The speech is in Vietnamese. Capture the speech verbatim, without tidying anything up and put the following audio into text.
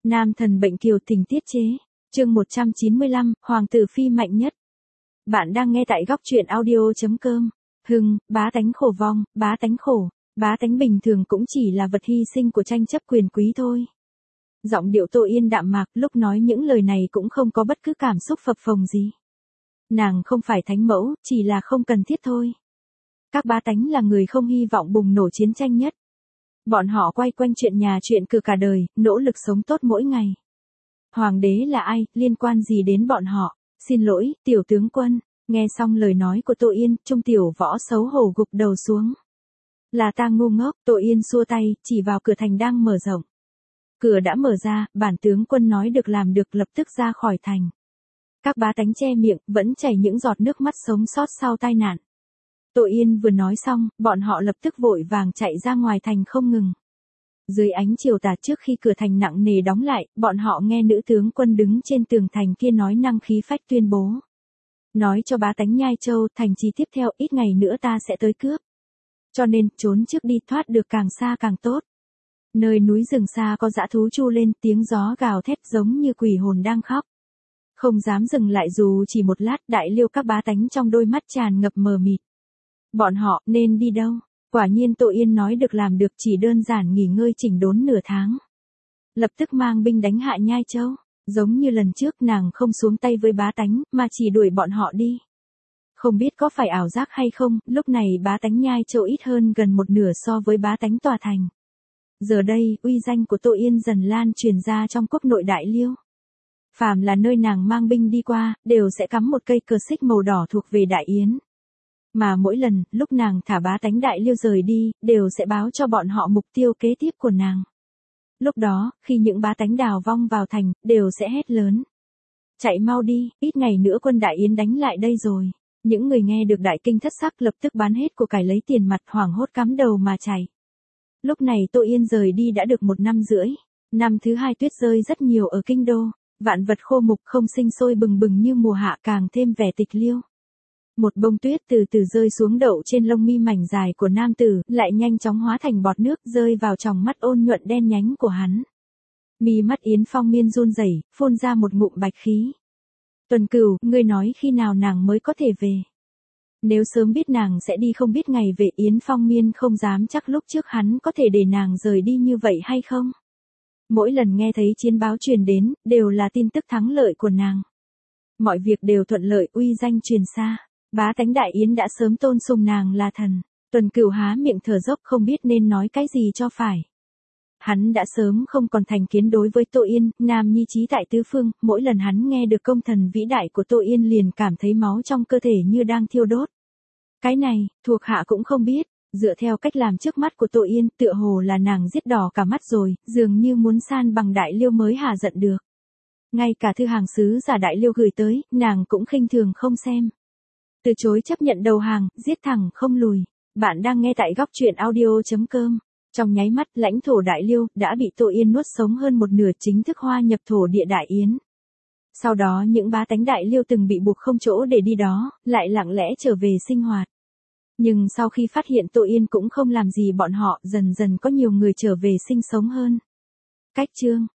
Nam thần bệnh kiều tình tiết chế. Chương một trăm chín mươi lăm, Hoàng tử phi mạnh nhất. Bạn đang nghe tại góc truyện audio.com. Hưng, bá tánh khổ vong, bá tánh khổ. Bá tánh bình thường cũng chỉ là vật hy sinh của tranh chấp quyền quý thôi. Giọng điệu Tô Yên đạm mạc, lúc nói những lời này cũng không có bất cứ cảm xúc phập phồng gì. Nàng không phải thánh mẫu, chỉ là không cần thiết thôi. Các bá tánh là người không hy vọng bùng nổ chiến tranh nhất. Bọn họ quay quanh chuyện nhà chuyện cửa cả đời, nỗ lực sống tốt mỗi ngày. Hoàng đế là ai, liên quan gì đến bọn họ? Xin lỗi, tiểu tướng quân. Nghe xong lời nói của Tô Yên, Trung tiểu võ xấu hổ gục đầu xuống. Là ta ngu ngốc, Tô Yên xua tay, chỉ vào cửa thành đang mở rộng. Cửa đã mở ra, bản tướng quân nói được làm được lập tức ra khỏi thành. Các bá tánh che miệng, vẫn chảy những giọt nước mắt sống sót sau tai nạn. Tô Yên vừa nói xong, bọn họ lập tức vội vàng chạy ra ngoài thành không ngừng. Dưới ánh chiều tà trước khi cửa thành nặng nề đóng lại, bọn họ nghe nữ tướng quân đứng trên tường thành kia nói năng khí phách tuyên bố. Nói cho bá tánh Nhai Châu, thành trì tiếp theo ít ngày nữa ta sẽ tới cướp. Cho nên, trốn trước đi, thoát được càng xa càng tốt. Nơi núi rừng xa có dã thú chu lên, tiếng gió gào thét giống như quỷ hồn đang khóc. Không dám dừng lại dù chỉ một lát, đại liêu các bá tánh trong đôi mắt tràn ngập mờ mịt. Bọn họ nên đi đâu? Quả nhiên Tô Yên nói được làm được, chỉ đơn giản nghỉ ngơi chỉnh đốn nửa tháng. Lập tức mang binh đánh hạ Nhai Châu. Giống như lần trước nàng không xuống tay với bá tánh, mà chỉ đuổi bọn họ đi. Không biết có phải ảo giác hay không, lúc này bá tánh Nhai Châu ít hơn gần một nửa so với bá tánh tòa thành. Giờ đây, uy danh của Tô Yên dần lan truyền ra trong quốc nội đại liêu. Phàm là nơi nàng mang binh đi qua, đều sẽ cắm một cây cờ xích màu đỏ thuộc về Đại Yến. Mà mỗi lần, lúc nàng thả bá tánh đại liêu rời đi, đều sẽ báo cho bọn họ mục tiêu kế tiếp của nàng. Lúc đó, khi những bá tánh đào vong vào thành, đều sẽ hét lớn. Chạy mau đi, ít ngày nữa quân Đại Yến đánh lại đây rồi. Những người nghe được đại kinh thất sắc lập tức bán hết của cải lấy tiền mặt hoảng hốt cắm đầu mà chạy. Lúc này Tô Yên rời đi đã được một năm rưỡi. Năm thứ hai tuyết rơi rất nhiều ở kinh đô. Vạn vật khô mục không sinh sôi bừng bừng như mùa hạ, càng thêm vẻ tịch liêu. Một bông tuyết từ từ rơi xuống đậu trên lông mi mảnh dài của nam tử, lại nhanh chóng hóa thành bọt nước rơi vào tròng mắt ôn nhuận đen nhánh của hắn. Mi mắt Yến Phong Miên run rẩy, phun ra một ngụm bạch khí. Tuần Cửu, ngươi nói khi nào nàng mới có thể về? Nếu sớm biết nàng sẽ đi không biết ngày về, Yến Phong Miên không dám chắc lúc trước hắn có thể để nàng rời đi như vậy hay không. Mỗi lần nghe thấy chiến báo truyền đến, đều là tin tức thắng lợi của nàng. Mọi việc đều thuận lợi, uy danh truyền xa. Bá tánh Đại Yến đã sớm tôn sùng nàng là thần. Tuần Cửu há miệng thở dốc không biết nên nói cái gì cho phải. Hắn đã sớm không còn thành kiến đối với Tô Yên, nam nhi trí tại tứ phương, mỗi lần hắn nghe được công thần vĩ đại của Tô Yên liền cảm thấy máu trong cơ thể như đang thiêu đốt. Cái này, thuộc hạ cũng không biết, dựa theo cách làm trước mắt của Tô Yên, tựa hồ là nàng giết đỏ cả mắt rồi, dường như muốn san bằng đại liêu mới hà giận được. Ngay cả thư hàng sứ giả đại liêu gửi tới, nàng cũng khinh thường không xem. Từ chối chấp nhận đầu hàng, giết thẳng không lùi. Bạn đang nghe tại góc truyện audio.com. Trong nháy mắt, lãnh thổ Đại Liêu đã bị Tô Yên nuốt sống hơn một nửa, chính thức hoa nhập thổ địa Đại Yến. Sau đó những bá tánh Đại Liêu từng bị buộc không chỗ để đi đó, lại lặng lẽ trở về sinh hoạt. Nhưng sau khi phát hiện Tô Yên cũng không làm gì bọn họ, dần dần có nhiều người trở về sinh sống hơn. Cách chương